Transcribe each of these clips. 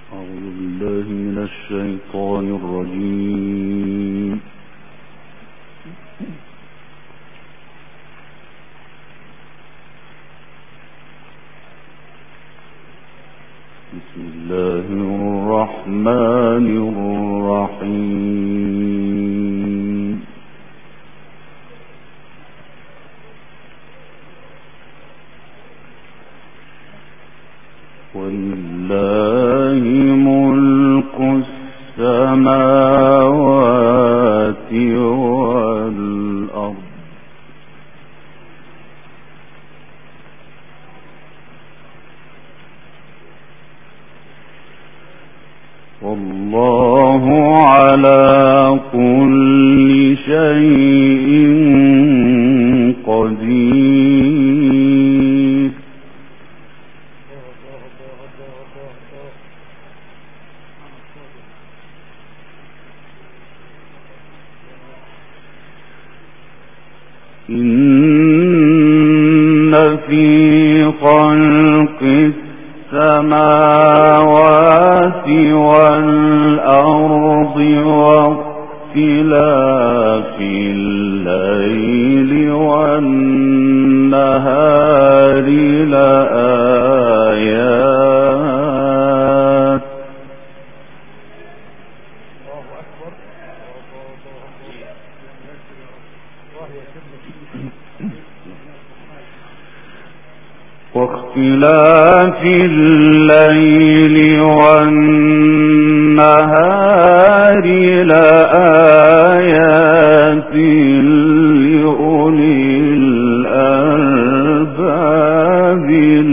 أعوذ بالله من الشيطان الرجيم. بسم الله الرحمن الرحيم. ولله ملك السماوات والأرض والله على كل شيء قدير. إن في خلق السماوات والأرض واختلاف الليل والنهار لآيات واختلاف الليل والنهار لآيات لأولي الألباب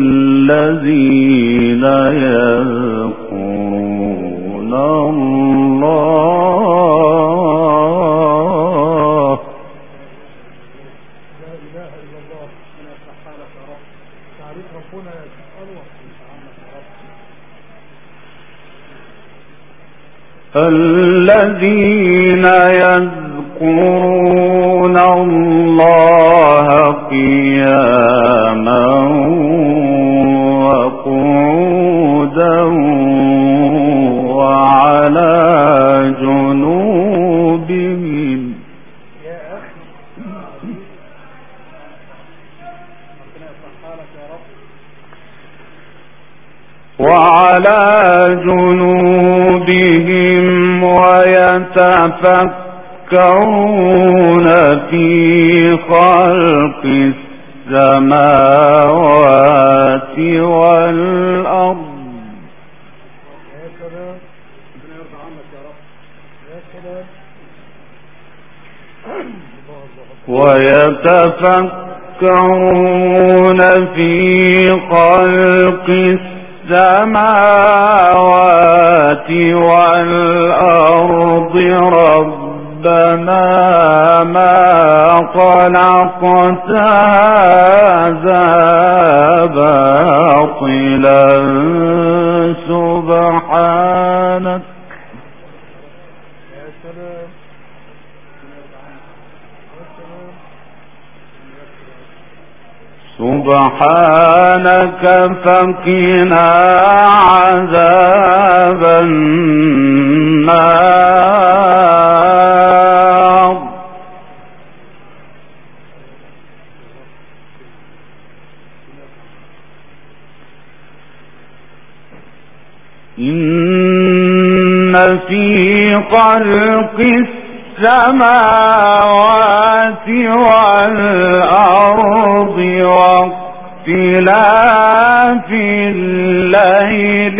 الذين يذكرون الله الذين يذكرون الله قياما وقعودا وعلى جنوبهم ويتفكرون في خلق السماوات والأرض ويتفكرون في خلق السماوات والأرض ربنا ما خلقت هذا باطلا سبحانك فقنا عذاب النار. إن في خلق السماوات والأرض واختلاف الليل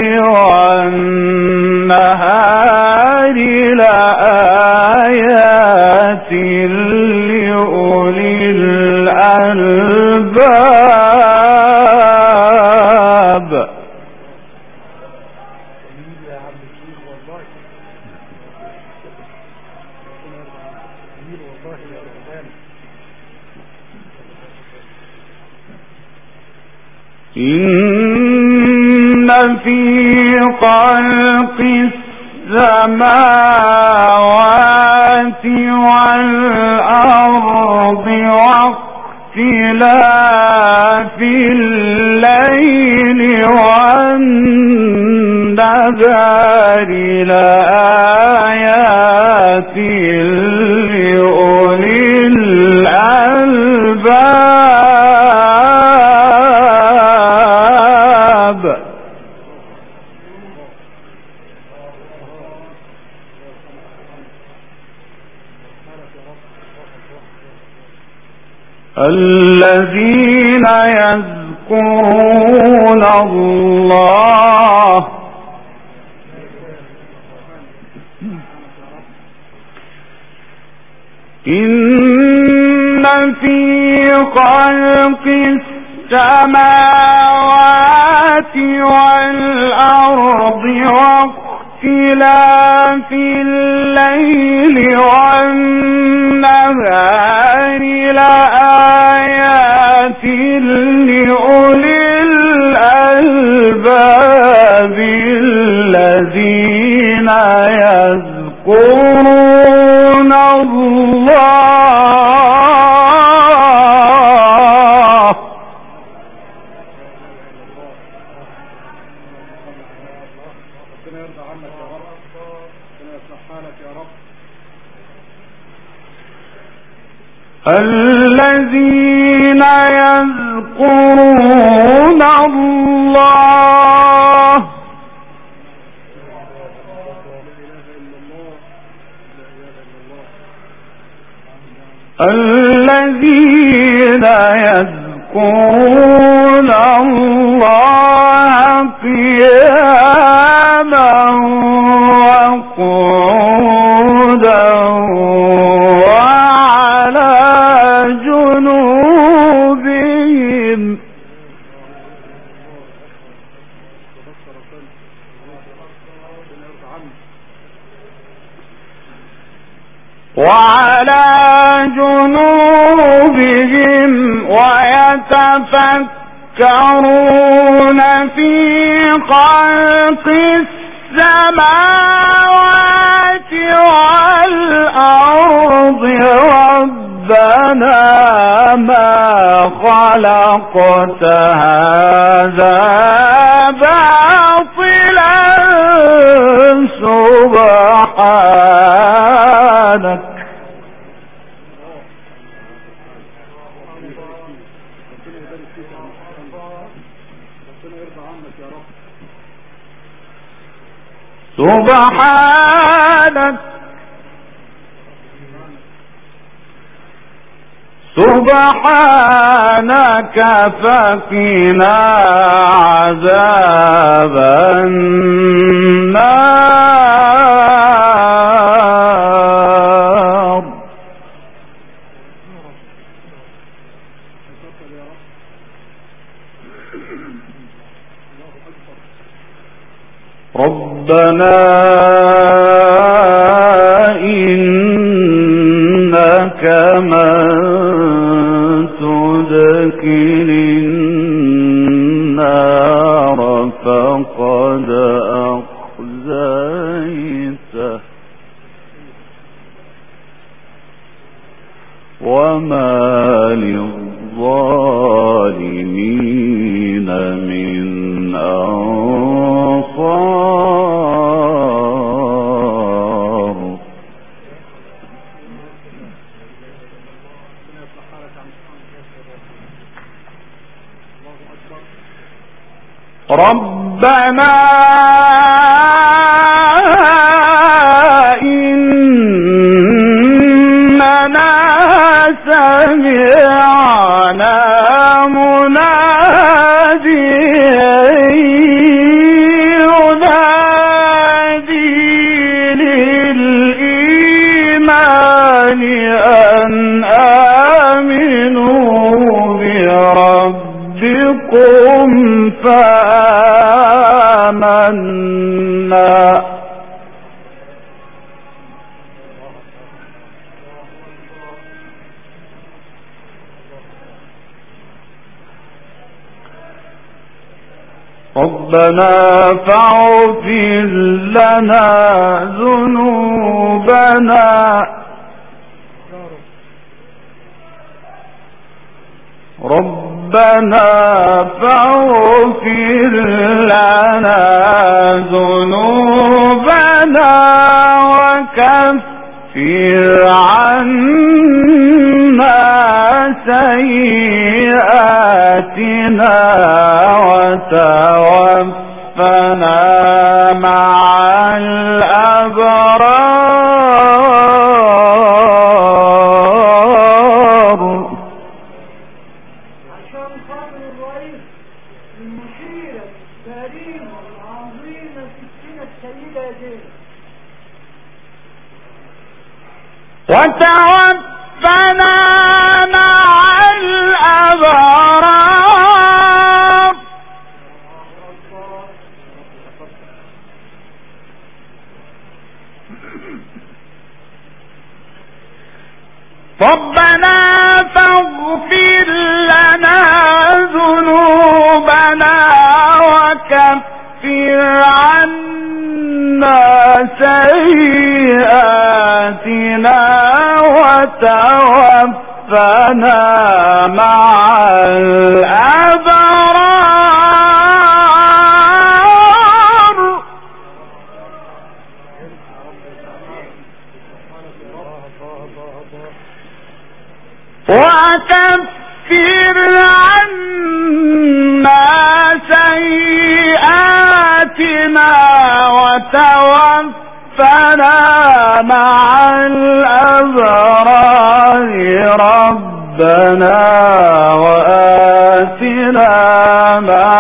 والنهار لآيات لأولي الألباب. إن في خلق السماوات والأرض واختلاف الليل والنهار النهار لآيات لأولي الألباب. الذين يذكرون الله إن في خلق السماوات والأرض واختلاف الليل والنهار لآيات لأولي الألباب الذين يذكرون الله الذين يذكرون الله الذين يذكرون الله قياما وقعودا وعلى جنوبهم ويتفكرون في خلق السماوات والأرض ربنا ما خلقت هذا باطلا سبحانك سبحانك فقنا عذاب النار. ربنا إنك من تدخل النار فقد أخزيته وما للظالمين من أنصار. ربنا إننا سمعنا مناديا ينادي للإيمان أن آمنوا بربكم فآمنا. ربنا فاغفر لنا ذنوبنا ربنا فاغفر لنا ذنوبنا عنا سيئاتنا وتوفنا مع الأبرار. عشان خاطر الرئيس المشيرة الكريمة العظيمة ستنا السيدة دي وتوفنا مع الأبرار. ربنا فاغفر لنا ذنوبنا وكفر عنا سيئاتنا وتوفنا مع الأبرار. وكفر عنا سيئاتنا وتوفنا مع الأبرار. ربنا وآتنا ما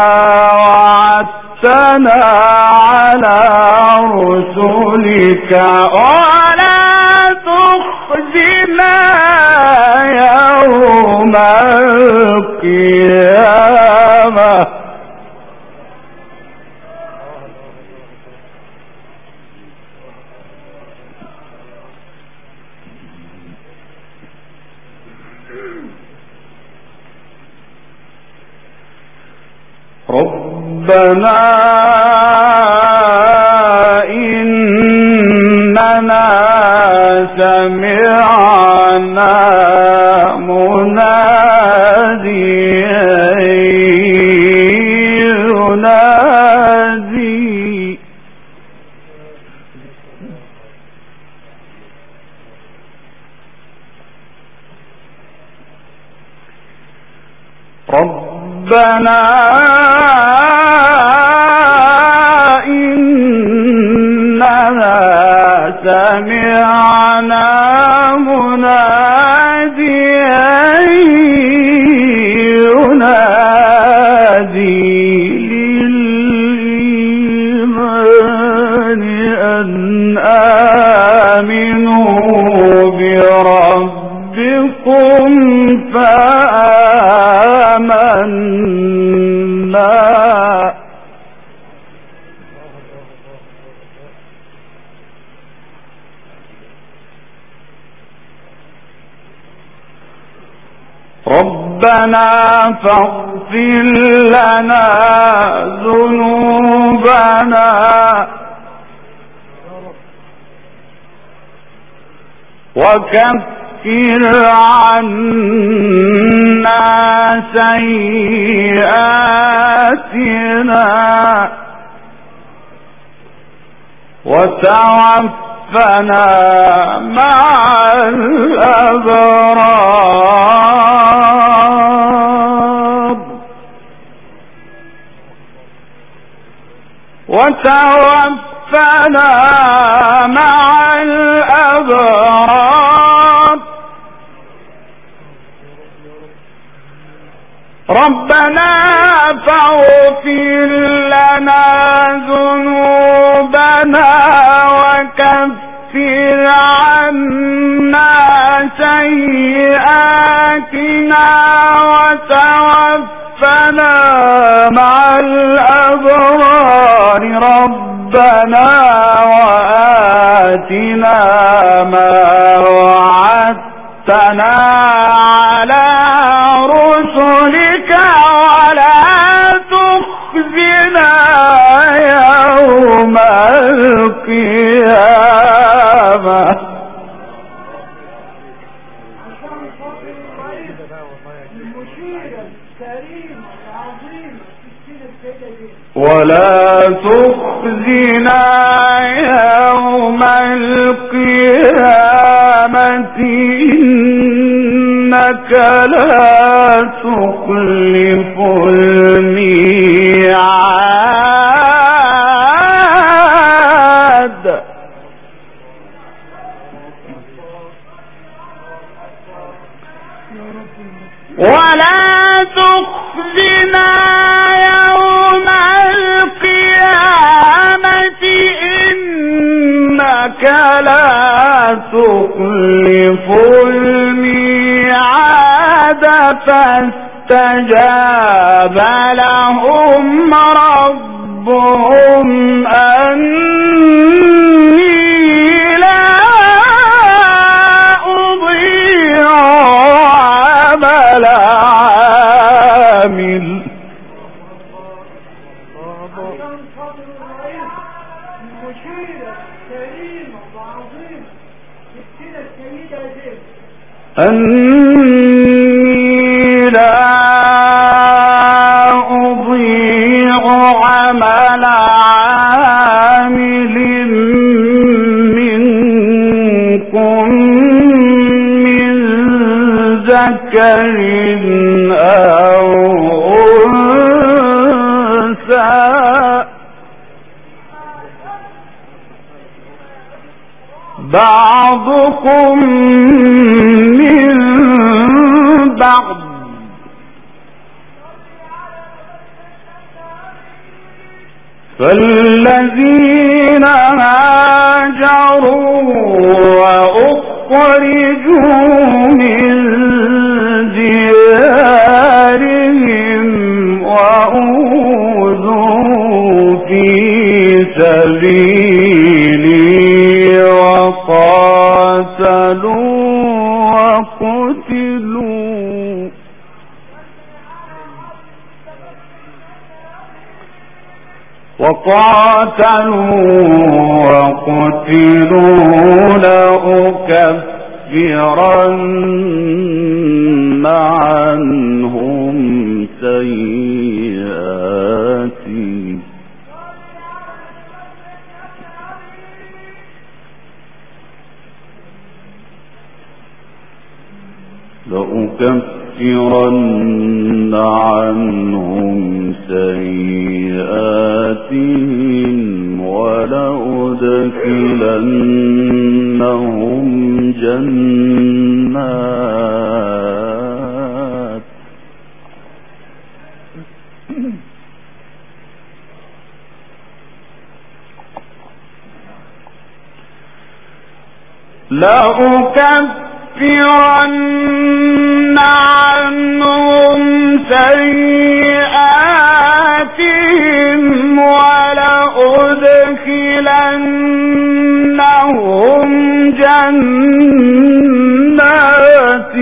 وعدتنا على رسلك ولا تخزنا يوم القيامة. ربنا إننا سمعنا مناديا ينادي ربنا إننا سمعنا مناديا ينادي للإيمان أن آمنوا بربكم فآمنا. ربنا فاغفر لنا ذنوبنا وكفر عنا سيئاتنا وتوفنا مع الأبرار. وتوفنا مع الأبرار. ربنا فاغفر لنا ذنوبنا وكفر عنا سيئاتنا وتوفنا مع الأبرار. ربنا وآتنا ما وعدتنا على رسلك ولا تخزنا يوم القيامة. عشان خاطر الرئيس المشيرة الكريمة العظيمة ستنا السيدة دي ولا تخزنا تخزنا يوم القيامة إنك لا تخلف الميعاد ولا تخزنا يوم القيامة إنك لا تخلف الميعاد فاستجاب لهم ربهم أني لا أضيع عمل عامل أني لا أضيع عمل عامل منكم من ذكر أو أنثى بعضكم من بعض فالذين هاجروا وأخرجوا من ديارهم وأوذوا في سبيلي وقاتلوا وقتلوا لأكفرن عنهم سيئاتهم لأكفرن عنهم سيئاتهم ولأدخلنهم جنات لأكفرن عنهم سيئاتهم ولأدخلنهم جنات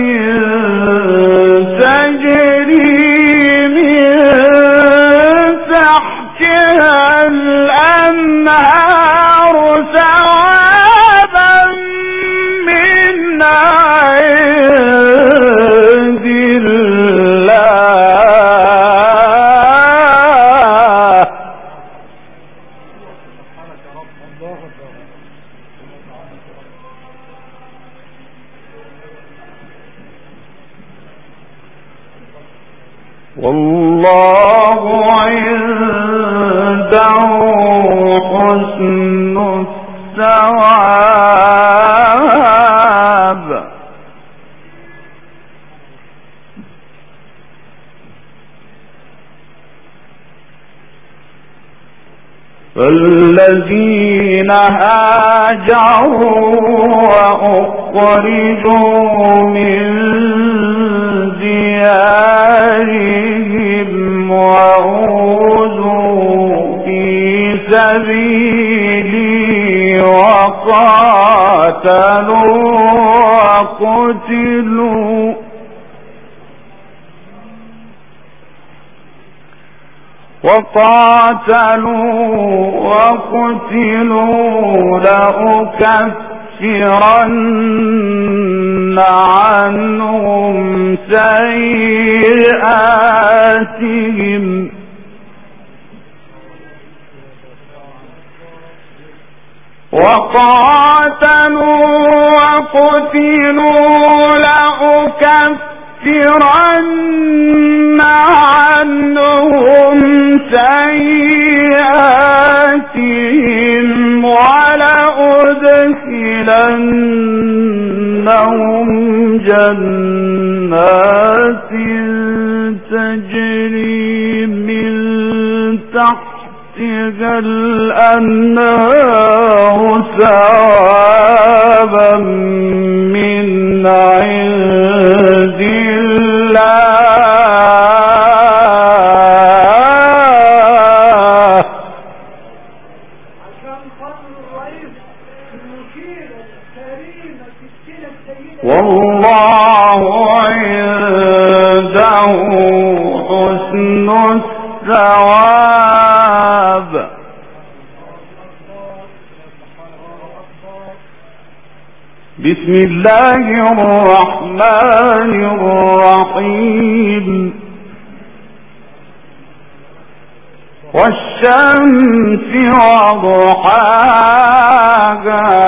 تجري من تحتها الأنهار ثوابا من عند الله والله عنده حسن الثواب فالذين هاجروا وأخرجوا من ديارهم وأوذوا في سبيلي وقاتلوا وقتلوا لأكفرن عنهم سيئاتهم وقاتلوا وقتلوا لأكفرن عنهم سيئاتهم ولأدخلنهم جنات تجري من تحتها الأنهار ثوابا من عند الله. عشان خاطر الرئيس المشيرة الكريمة الستينة السيدة والله عنده حسن الثواب. بسم الله الرحمن الرحيم. والشمس وضحاها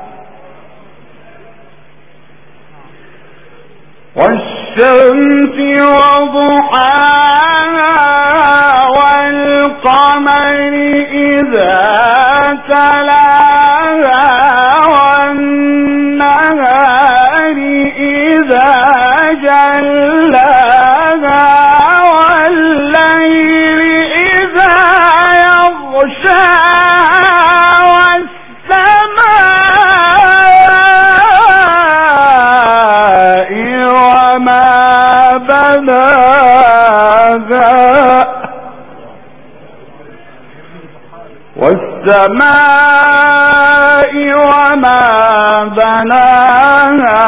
والشمس وضحاها والقمر إذا تلاها والنهار إذا جلاها والليل إذا يغشاها والسماء وما بناها والسماء وما بناها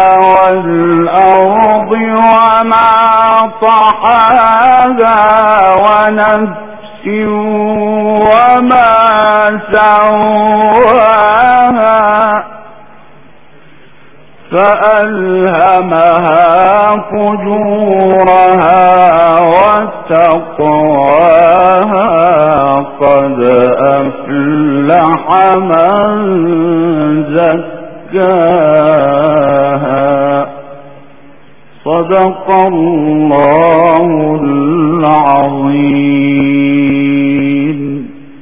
والأرض وما طحاها ونفس وما سواها فألهمها فجورها وتقواها قد أفلح من زكاها. صدق الله العظيم.